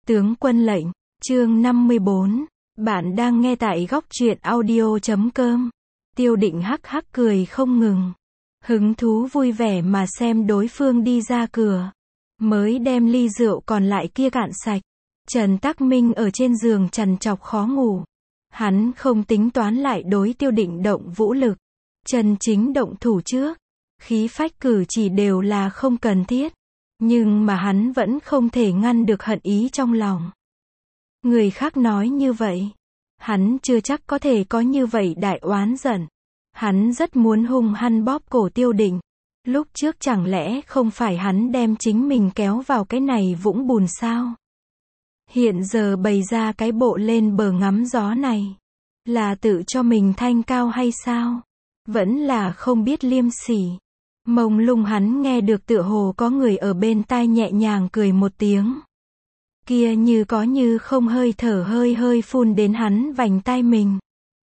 Tướng quân lệnh, chương 54. Bạn đang nghe tại góc truyện audio.com. Tiêu Định hắc hắc cười không ngừng. Hứng thú vui vẻ mà xem đối phương đi ra cửa. Mới đem ly rượu còn lại kia cạn sạch. Trần Tắc Minh ở trên giường trằn trọc khó ngủ. Hắn không tính toán lại đối Tiêu Định động vũ lực. Chân chính động thủ trước. Khí phách cử chỉ đều là không cần thiết. Nhưng mà hắn vẫn không thể ngăn được hận ý trong lòng. Người khác nói như vậy. Hắn chưa chắc có thể có như vậy đại oán giận. Hắn rất muốn hung hăng bóp cổ Tiêu Định. Lúc trước chẳng lẽ không phải hắn đem chính mình kéo vào cái này vũng bùn sao? Hiện giờ bày ra cái bộ lên bờ ngắm gió này. Là tự cho mình thanh cao hay sao? Vẫn là không biết liêm sỉ. Mông lung hắn nghe được tựa hồ có người ở bên tai nhẹ nhàng cười một tiếng. Kia như có như không hơi thở hơi phun đến hắn vành tai mình.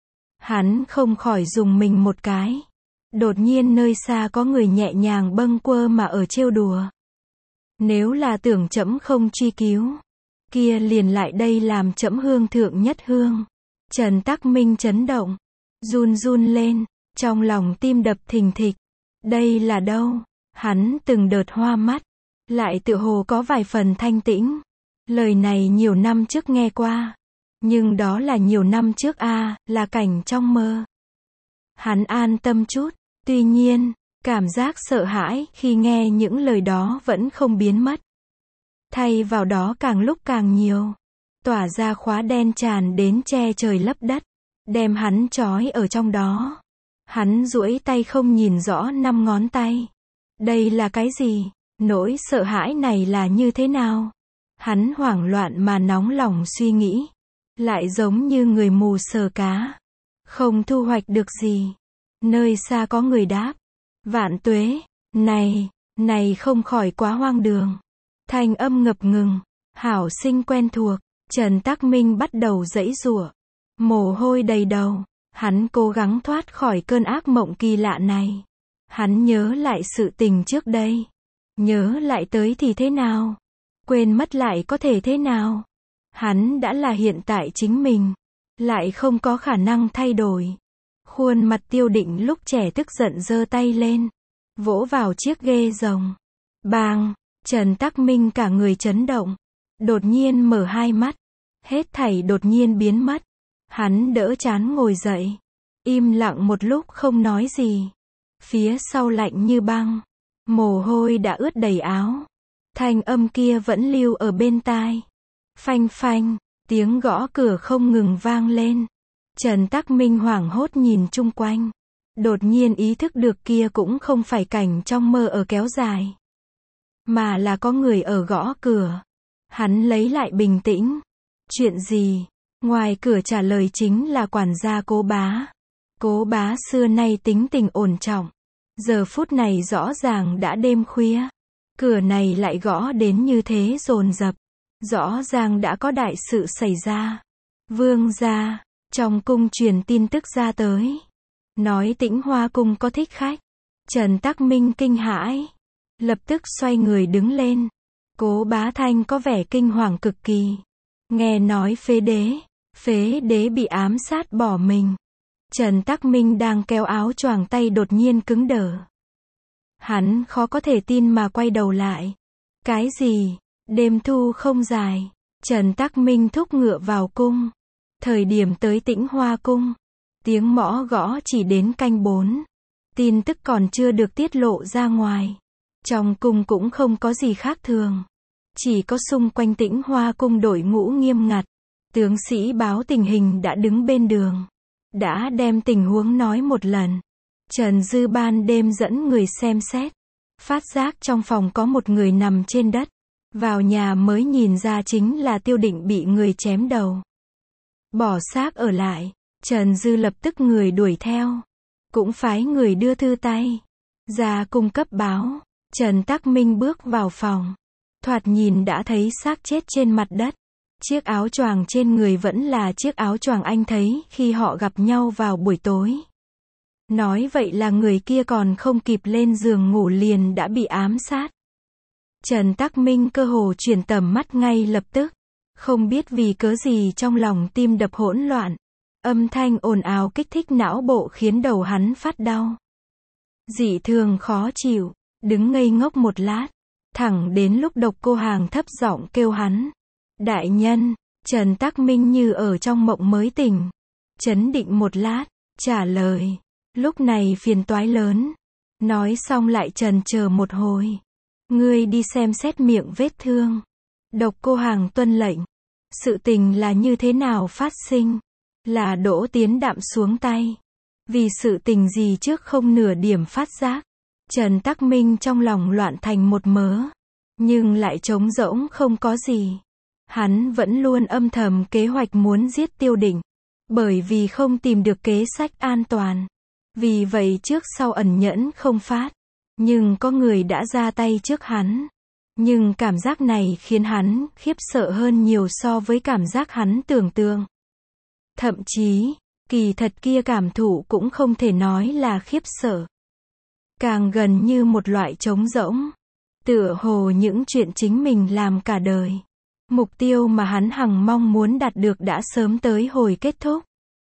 Hắn không khỏi dùng mình một cái. Đột nhiên nơi xa có người nhẹ nhàng bâng quơ mà ở trêu đùa. Nếu là tưởng trẫm không truy cứu, kia liền lại đây làm trẫm hương thượng nhất hương. Trần Tắc Minh chấn động, run run lên, trong lòng tim đập thình thịch. Đây là đâu? Hắn từng đợt hoa mắt, lại tựa hồ có vài phần thanh tĩnh. Lời này nhiều năm trước nghe qua, nhưng đó là nhiều năm trước là cảnh trong mơ. Hắn an tâm chút, tuy nhiên, cảm giác sợ hãi khi nghe những lời đó vẫn không biến mất. Thay vào đó càng lúc càng nhiều, tỏa ra khóa đen tràn đến che trời lấp đất, đem hắn trói ở trong đó. Hắn duỗi tay không nhìn rõ 5 ngón tay. Đây là cái gì? Nỗi sợ hãi này là như thế nào? Hắn hoảng loạn mà nóng lòng suy nghĩ. Lại giống như người mù sờ cá. Không thu hoạch được gì. Nơi xa có người đáp. Vạn tuế, này không khỏi quá hoang đường. Thanh âm ngập ngừng, hảo sinh quen thuộc. Trần Tắc Minh bắt đầu giãy giụa. Mồ hôi đầy đầu. Hắn cố gắng thoát khỏi cơn ác mộng kỳ lạ này. Hắn nhớ lại sự tình trước đây. Nhớ lại tới thì thế nào? Quên mất lại có thể thế nào? Hắn đã là hiện tại chính mình. Lại không có khả năng thay đổi. Khuôn mặt Tiêu Định lúc trẻ tức giận giơ tay lên. Vỗ vào chiếc ghê rồng. Bang! Trần Tắc Minh cả người chấn động. Đột nhiên mở hai mắt. Hết thảy đột nhiên biến mất. Hắn đỡ chán ngồi dậy. Im lặng một lúc không nói gì. Phía sau lạnh như băng. Mồ hôi đã ướt đầy áo. Thanh âm kia vẫn lưu ở bên tai. Phanh phanh, tiếng gõ cửa không ngừng vang lên. Trần Tắc Minh hoảng hốt nhìn chung quanh. Đột nhiên ý thức được kia cũng không phải cảnh trong mơ ở kéo dài. Mà là có người ở gõ cửa. Hắn lấy lại bình tĩnh. Chuyện gì? Ngoài cửa trả lời chính là quản gia Cố Bá. Cố Bá xưa nay tính tình ổn trọng. Giờ phút này rõ ràng đã đêm khuya. Cửa này lại gõ đến như thế dồn dập. Rõ ràng đã có đại sự xảy ra. Vương gia, trong cung truyền tin tức ra tới. Nói Tĩnh Hoa cung có thích khách. Trần Tắc Minh kinh hãi. Lập tức xoay người đứng lên. Cố Bá Thanh có vẻ kinh hoàng cực kỳ. Nghe nói phế đế bị ám sát bỏ mình. Trần Tắc Minh đang kéo áo choàng tay đột nhiên cứng đờ. Hắn khó có thể tin mà quay đầu lại. Cái gì? Đêm thu không dài. Trần Tắc Minh thúc ngựa vào cung. Thời điểm tới Tĩnh Hoa cung. Tiếng mõ gõ chỉ đến canh 4. Tin tức còn chưa được tiết lộ ra ngoài. Trong cung cũng không có gì khác thường. Chỉ có xung quanh Tĩnh Hoa cung đội ngũ nghiêm ngặt. Tướng sĩ báo tình hình đã đứng bên đường. Đã đem tình huống nói một lần. Trần Dư ban đêm dẫn người xem xét. Phát giác trong phòng có một người nằm trên đất. Vào nhà mới nhìn ra chính là Tiêu Định bị người chém đầu. Bỏ xác ở lại. Trần Dư lập tức người đuổi theo. Cũng phái người đưa thư tay ra cung cấp báo. Trần Tắc Minh bước vào phòng. Thoạt nhìn đã thấy xác chết trên mặt đất. Chiếc áo choàng trên người vẫn là chiếc áo choàng anh thấy khi họ gặp nhau vào buổi tối. Nói vậy là người kia còn không kịp lên giường ngủ liền đã bị ám sát. Trần Tắc Minh cơ hồ chuyển tầm mắt ngay lập tức. Không biết vì cớ gì trong lòng tim đập hỗn loạn. Âm thanh ồn ào kích thích não bộ khiến đầu hắn phát đau. Dị thường khó chịu, đứng ngây ngốc một lát. Thẳng đến lúc Độc Cô Hàng thấp giọng kêu hắn. Đại nhân, Trần Tắc Minh như ở trong mộng mới tỉnh. Chấn định một lát, trả lời. Lúc này phiền toái lớn. Nói xong lại chần chờ một hồi. Ngươi đi xem xét miệng vết thương. Độc Cô Hàng tuân lệnh. Sự tình là như thế nào phát sinh? Là Đỗ Tiến Đạm xuống tay. Vì sự tình gì trước không nửa điểm phát giác. Trần Tắc Minh trong lòng loạn thành một mớ. Nhưng lại trống rỗng không có gì. Hắn vẫn luôn âm thầm kế hoạch muốn giết Tiêu Định. Bởi vì không tìm được kế sách an toàn. Vì vậy trước sau ẩn nhẫn không phát. Nhưng có người đã ra tay trước hắn. Nhưng cảm giác này khiến hắn khiếp sợ hơn nhiều so với cảm giác hắn tưởng tượng. Thậm chí, kỳ thật kia cảm thụ cũng không thể nói là khiếp sợ. Càng gần như một loại trống rỗng. Tựa hồ những chuyện chính mình làm cả đời. Mục tiêu mà hắn hằng mong muốn đạt được đã sớm tới hồi kết thúc.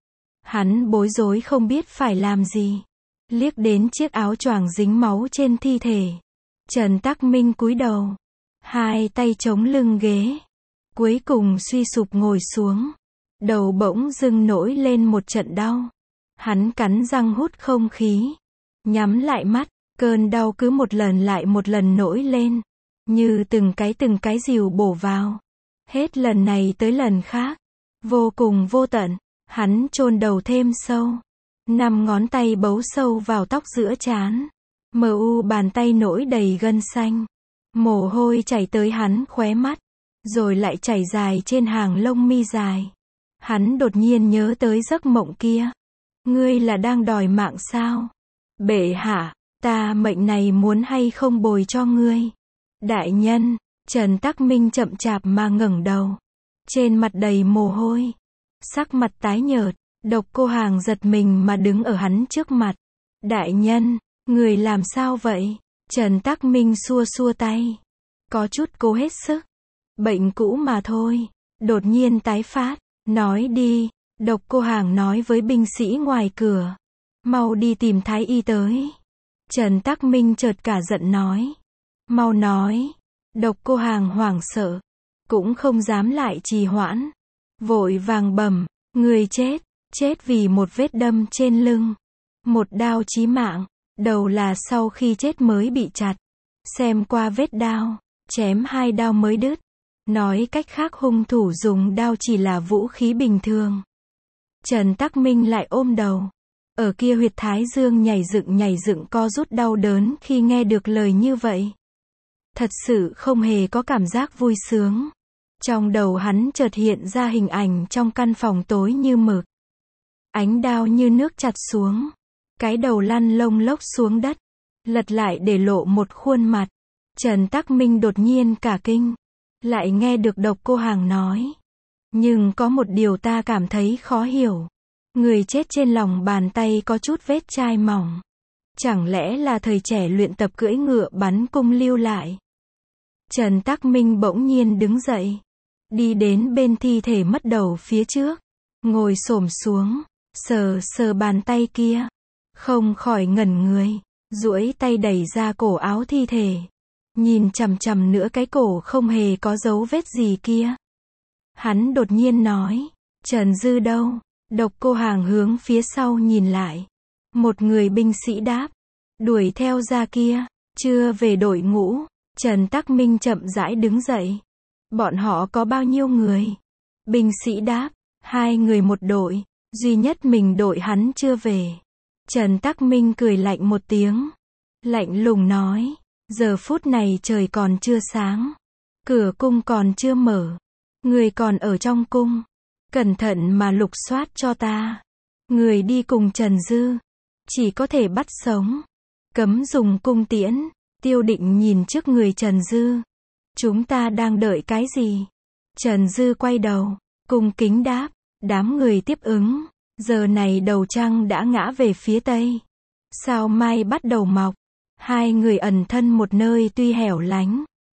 Hắn bối rối không biết phải làm gì. Liếc đến chiếc áo choàng dính máu trên thi thể. Trần Tắc Minh cúi đầu. Hai tay chống lưng ghế. Cuối cùng suy sụp ngồi xuống. Đầu bỗng dưng nổi lên một trận đau. Hắn cắn răng hút không khí. Nhắm lại mắt. Cơn đau cứ một lần lại một lần nổi lên. Như từng cái dìu bổ vào. Hết lần này tới lần khác. Vô cùng vô tận. Hắn chôn đầu thêm sâu. 5 ngón tay bấu sâu vào tóc giữa trán. Mờ u bàn tay nổi đầy gân xanh. Mồ hôi chảy tới hắn khóe mắt. Rồi lại chảy dài trên hàng lông mi dài. Hắn đột nhiên nhớ tới giấc mộng kia. Ngươi là đang đòi mạng sao? Bệ hạ, ta mệnh này muốn hay không bồi cho ngươi? Đại nhân, Trần Tắc Minh chậm chạp mà ngẩng đầu. Trên mặt đầy mồ hôi. Sắc mặt tái nhợt. Độc Cô Hàng giật mình mà đứng ở hắn trước mặt. Đại nhân, người làm sao vậy? Trần Tắc Minh xua xua tay. Có chút cố hết sức. Bệnh cũ mà thôi. Đột nhiên tái phát. Nói đi. Độc Cô Hàng nói với binh sĩ ngoài cửa. Mau đi tìm thái y tới. Trần Tắc Minh chợt cả giận nói. Mau nói. Độc Cô Hàng hoảng sợ. Cũng không dám lại trì hoãn. Vội vàng bẩm. Người chết. Chết vì một vết đâm trên lưng. Một đao chí mạng. Đầu là sau khi chết mới bị chặt. Xem qua vết đao. Chém 2 đao mới đứt. Nói cách khác hung thủ dùng đao chỉ là vũ khí bình thường. Trần Tắc Minh lại ôm đầu. Ở kia huyệt thái dương nhảy dựng co rút đau đớn khi nghe được lời như vậy. Thật sự không hề có cảm giác vui sướng. Trong đầu hắn chợt hiện ra hình ảnh trong căn phòng tối như mực. Ánh đao như nước chặt xuống. Cái đầu lăn lông lốc xuống đất. Lật lại để lộ một khuôn mặt. Trần Tắc Minh đột nhiên cả kinh. Lại nghe được Độc Cô Hàng nói. Nhưng có một điều ta cảm thấy khó hiểu. Người chết trên lòng bàn tay có chút vết chai mỏng. Chẳng lẽ là thời trẻ luyện tập cưỡi ngựa bắn cung lưu lại? Trần Tắc Minh bỗng nhiên đứng dậy. Đi đến bên thi thể mất đầu phía trước. Ngồi xổm xuống. Sờ bàn tay kia. Không khỏi ngẩn người. Duỗi tay đẩy ra cổ áo thi thể. Nhìn chằm chằm nữa cái cổ không hề có dấu vết gì kia. Hắn đột nhiên nói. Trần Dư đâu? Độc Cô Hàng hướng phía sau nhìn lại. Một người binh sĩ đáp. Đuổi theo ra kia. Chưa về đội ngũ. Trần Tắc Minh chậm rãi đứng dậy. Bọn họ có bao nhiêu người? Binh sĩ đáp. 2 người một đội. Duy nhất mình đội hắn chưa về. Trần Tắc Minh cười lạnh một tiếng. Lạnh lùng nói. Giờ phút này trời còn chưa sáng. Cửa cung còn chưa mở. Người còn ở trong cung. Cẩn thận mà lục soát cho ta. Người đi cùng Trần Dư. Chỉ có thể bắt sống. Cấm dùng cung tiễn. Tiêu Định nhìn trước người Trần Dư. Chúng ta đang đợi cái gì? Trần Dư quay đầu. Cung kính đáp. Đám người tiếp ứng. Giờ này đầu trăng đã ngã về phía tây. Sao mai bắt đầu mọc. 2 người ẩn thân một nơi tuy hẻo lánh.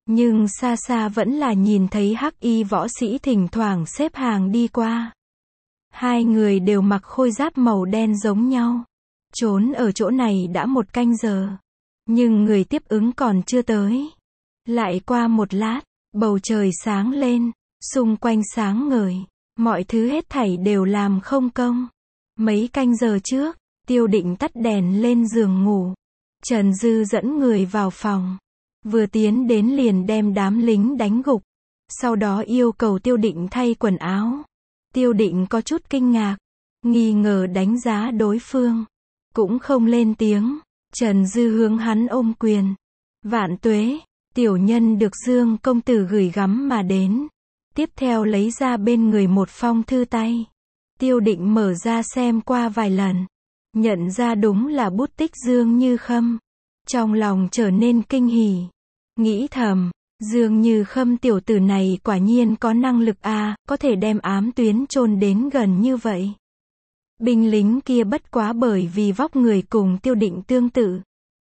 Nhưng xa xa vẫn là nhìn thấy hắc y võ sĩ thỉnh thoảng xếp hàng đi qua. Hai người đều mặc khôi giáp màu đen giống nhau. Trốn ở chỗ này đã 1 canh giờ. Nhưng người tiếp ứng còn chưa tới. Lại qua 1 lát, bầu trời sáng lên, xung quanh sáng ngời. Mọi thứ hết thảy đều làm không công. Mấy canh giờ trước, Tiêu Định tắt đèn lên giường ngủ. Trần Dư dẫn người vào phòng. Vừa tiến đến liền đem đám lính đánh gục. Sau đó yêu cầu Tiêu Định thay quần áo. Tiêu Định có chút kinh ngạc, nghi ngờ đánh giá đối phương. Cũng không lên tiếng. Trần Dư hướng hắn ôm quyền. Vạn tuế, tiểu nhân được Dương công tử gửi gắm mà đến. Tiếp theo lấy ra bên người một phong thư tay. Tiêu Định mở ra xem qua vài lần. Nhận ra đúng là bút tích Dương Như Khâm. Trong lòng trở nên kinh hỉ. Nghĩ thầm, Dương Như Khâm tiểu tử này quả nhiên có năng lực a, có thể đem ám tuyến chôn đến gần như vậy. Binh lính kia bất quá bởi vì vóc người cùng Tiêu Định tương tự.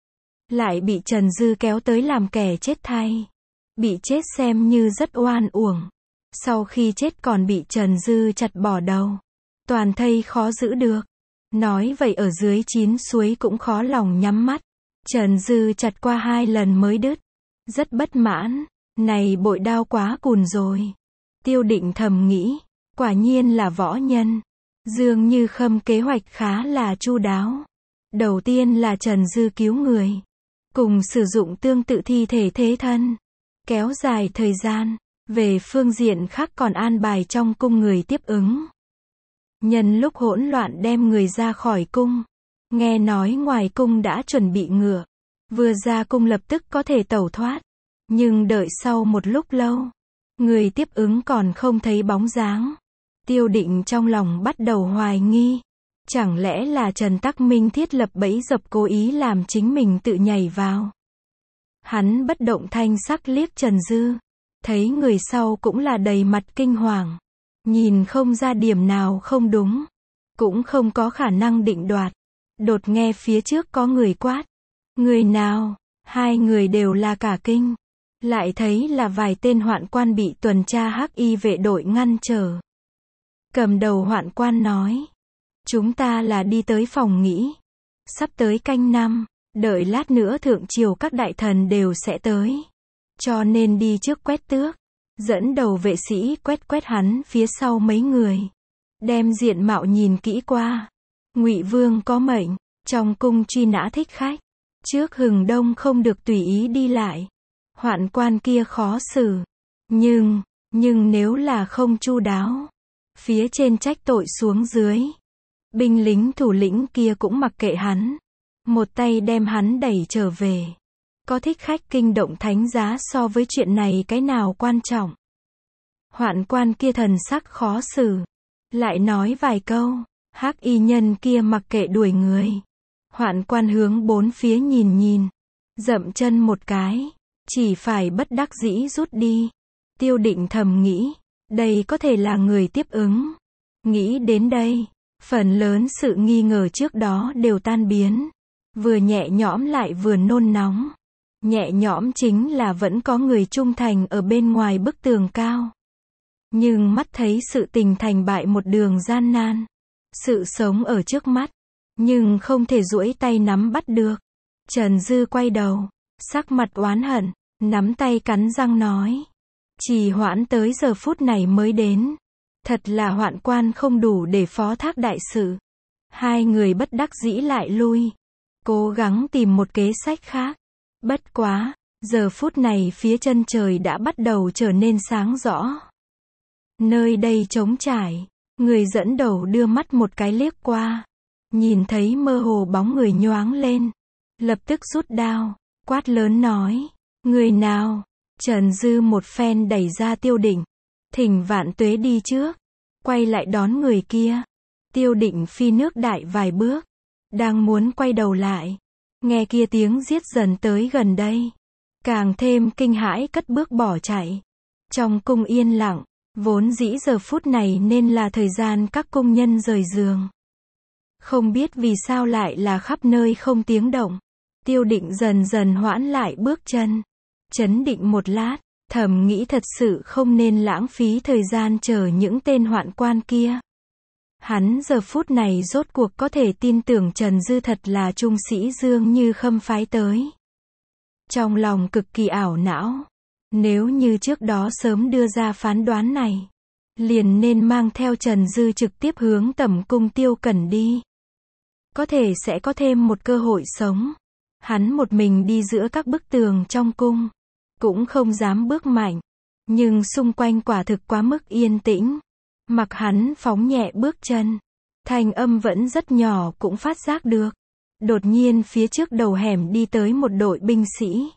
Lại bị Trần Dư kéo tới làm kẻ chết thay. Bị chết xem như rất oan uổng. Sau khi chết còn bị Trần Dư chặt bỏ đầu. Toàn thây khó giữ được. Nói vậy ở dưới 9 suối cũng khó lòng nhắm mắt. Trần Dư chặt qua 2 lần mới đứt. Rất bất mãn. Này bội đao quá cùn rồi. Tiêu Định thầm nghĩ. Quả nhiên là võ nhân. Dương Như Khâm kế hoạch khá là chu đáo. Đầu tiên là Trần Dư cứu người. Cùng sử dụng tương tự thi thể thế thân. Kéo dài thời gian. Về phương diện khác còn an bài trong cung người tiếp ứng. Nhân lúc hỗn loạn đem người ra khỏi cung. Nghe nói ngoài cung đã chuẩn bị ngựa. Vừa ra cung lập tức có thể tẩu thoát. Nhưng đợi sau một lúc lâu. Người tiếp ứng còn không thấy bóng dáng. Tiêu Định trong lòng bắt đầu hoài nghi. Chẳng lẽ là Trần Tắc Minh thiết lập bẫy dập cố ý làm chính mình tự nhảy vào. Hắn bất động thanh sắc liếc Trần Dư. Thấy người sau cũng là đầy mặt kinh hoàng. Nhìn không ra điểm nào không đúng. Cũng không có khả năng định đoạt. Đột nghe phía trước có người quát. Người nào? Hai người đều là cả kinh. Lại thấy là vài tên hoạn quan bị tuần tra hắc y vệ đội ngăn trở. Cầm đầu hoạn quan nói. Chúng ta là đi tới phòng nghỉ. Sắp tới canh 5. Đợi lát nữa thượng triều các đại thần đều sẽ tới. Cho nên đi trước quét tước. Dẫn đầu vệ sĩ quét hắn phía sau mấy người. Đem diện mạo nhìn kỹ qua. Ngụy Vương có mệnh. Trong cung truy nã thích khách. Trước hừng đông không được tùy ý đi lại. Hoạn quan kia khó xử. Nhưng nếu là không chu đáo. Phía trên trách tội xuống dưới. Binh lính thủ lĩnh kia cũng mặc kệ hắn. Một tay đem hắn đẩy trở về. Có thích khách kinh động thánh giá so với chuyện này cái nào quan trọng. Hoạn quan kia thần sắc khó xử. Lại nói vài câu. Hắc y nhân kia mặc kệ đuổi người. Hoạn quan hướng bốn phía nhìn. Dậm chân một cái. Chỉ phải bất đắc dĩ rút đi. Tiêu Định thầm nghĩ. Đây có thể là người tiếp ứng. Nghĩ đến đây. Phần lớn sự nghi ngờ trước đó đều tan biến. Vừa nhẹ nhõm lại vừa nôn nóng. Nhẹ nhõm chính là vẫn có người trung thành ở bên ngoài bức tường cao. Nhưng mắt thấy sự tình thành bại một đường gian nan. Sự sống ở trước mắt. Nhưng không thể duỗi tay nắm bắt được. Trần Dư quay đầu. Sắc mặt oán hận. Nắm tay cắn răng nói. Trì hoãn tới giờ phút này mới đến. Thật là hoạn quan không đủ để phó thác đại sự. Hai người bất đắc dĩ lại lui. Cố gắng tìm một kế sách khác. Bất quá, giờ phút này phía chân trời đã bắt đầu trở nên sáng rõ. Nơi đây trống trải. Người dẫn đầu đưa mắt một cái liếc qua. Nhìn thấy mơ hồ bóng người nhoáng lên. Lập tức rút đao. Quát lớn nói. Người nào? Trần Dư một phen đẩy ra Tiêu Định. Thỉnh Vạn Tuế đi trước. Quay lại đón người kia. Tiêu Định phi nước đại vài bước. Đang muốn quay đầu lại. Nghe kia tiếng giết dần tới gần đây. Càng thêm kinh hãi cất bước bỏ chạy. Trong cung yên lặng. Vốn dĩ giờ phút này nên là thời gian các cung nhân rời giường. Không biết vì sao lại là khắp nơi không tiếng động. Tiêu Định dần dần hoãn lại bước chân. Chấn định một lát, thầm nghĩ thật sự không nên lãng phí thời gian chờ những tên hoạn quan kia. Hắn giờ phút này rốt cuộc có thể tin tưởng Trần Dư thật là trung sĩ Dương Như Khâm phái tới. Trong lòng cực kỳ ảo não. Nếu như trước đó sớm đưa ra phán đoán này, liền nên mang theo Trần Dư trực tiếp hướng tẩm cung Tiêu Cẩn đi. Có thể sẽ có thêm một cơ hội sống. Hắn một mình đi giữa các bức tường trong cung, cũng không dám bước mạnh. Nhưng xung quanh quả thực quá mức yên tĩnh. Mặc hắn phóng nhẹ bước chân, thanh âm vẫn rất nhỏ cũng phát giác được. Đột nhiên phía trước đầu hẻm đi tới một đội binh sĩ.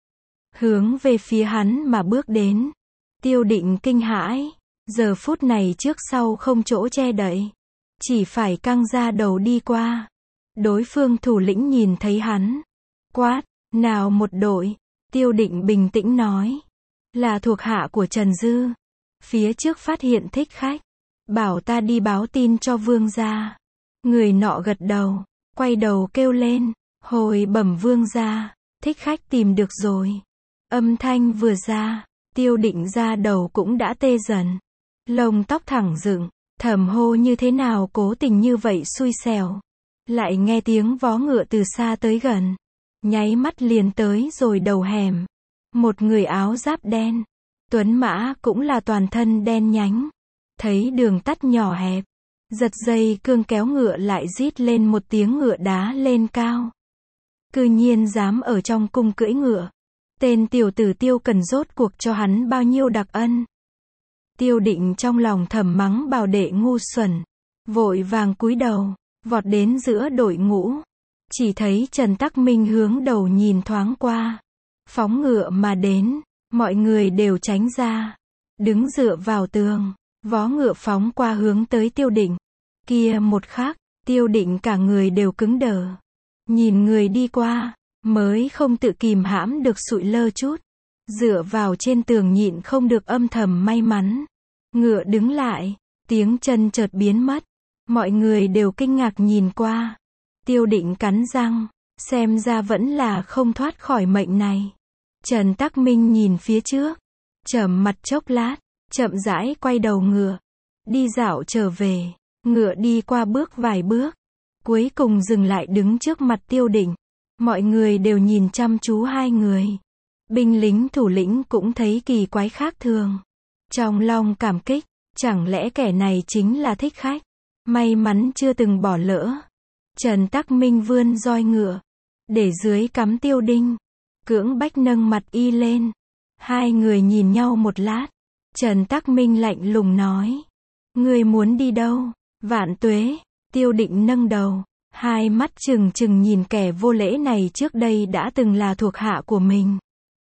Hướng về phía hắn mà bước đến. Tiêu Định kinh hãi. Giờ phút này trước sau không chỗ che đậy. Chỉ phải căng ra đầu đi qua. Đối phương thủ lĩnh nhìn thấy hắn. Quát, nào một đội. Tiêu Định bình tĩnh nói. Là thuộc hạ của Trần Dư. Phía trước phát hiện thích khách. Bảo ta đi báo tin cho vương gia. Người nọ gật đầu. Quay đầu kêu lên. Hồi bẩm vương gia. Thích khách tìm được rồi. Âm thanh vừa ra. Tiêu Định ra đầu cũng đã tê dần. Lông tóc thẳng dựng. Thầm hô như thế nào cố tình như vậy xui xẻo. Lại nghe tiếng vó ngựa từ xa tới gần. Nháy mắt liền tới rồi đầu hẻm. Một người áo giáp đen. Tuấn mã cũng là toàn thân đen nhánh. Thấy đường tắt nhỏ hẹp. Giật dây cương kéo ngựa lại rít lên một tiếng ngựa đá lên cao. Cư nhiên dám ở trong cung cưỡi ngựa. Tên tiểu tử Tiêu Cần rốt cuộc cho hắn bao nhiêu đặc ân. Tiêu Định trong lòng thầm mắng Bảo đệ ngu xuẩn. Vội vàng cúi đầu. Vọt đến giữa đội ngũ. Chỉ thấy Trần Tắc Minh hướng đầu nhìn thoáng qua. Phóng ngựa mà đến. Mọi người đều tránh ra. Đứng dựa vào tường. Vó ngựa phóng qua hướng tới Tiêu Định. Kia một khắc, Tiêu Định cả người đều cứng đờ. Nhìn người đi qua, mới không tự kìm hãm được sụi lơ chút. Dựa vào trên tường nhịn không được âm thầm may mắn. Ngựa đứng lại, tiếng chân chợt biến mất. Mọi người đều kinh ngạc nhìn qua. Tiêu Định cắn răng, xem ra vẫn là không thoát khỏi mệnh này. Trần Tắc Minh nhìn phía trước, trầm mặt chốc lát, chậm rãi quay đầu ngựa, đi dạo trở về. Ngựa đi qua bước vài bước, cuối cùng dừng lại đứng trước mặt Tiêu Định. Mọi người đều nhìn chăm chú hai người. Binh lính thủ lĩnh cũng thấy kỳ quái khác thường. Trong lòng cảm kích, chẳng lẽ kẻ này chính là thích khách? May mắn chưa từng bỏ lỡ. Trần Tắc Minh vươn roi ngựa, để dưới cắm tiêu đinh, cưỡng bách nâng mặt y lên. Hai người nhìn nhau một lát. Trần Tắc Minh lạnh lùng nói. Ngươi muốn đi đâu? Vạn tuế. Tiêu Định nâng đầu, hai mắt trừng trừng nhìn kẻ vô lễ này trước đây đã từng là thuộc hạ của mình.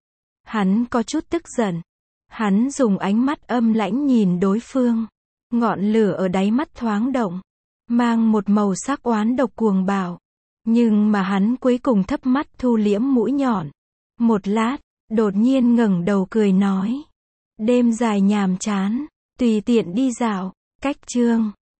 Hắn có chút tức giận. Hắn dùng ánh mắt âm lãnh nhìn đối phương. Ngọn lửa ở đáy mắt thoáng động, mang một màu sắc oán độc cuồng bạo. Nhưng mà hắn cuối cùng thấp mắt thu liễm mũi nhọn. Một lát, đột nhiên ngẩng đầu cười nói. Đêm dài nhàm chán, tùy tiện đi dạo. Cách chương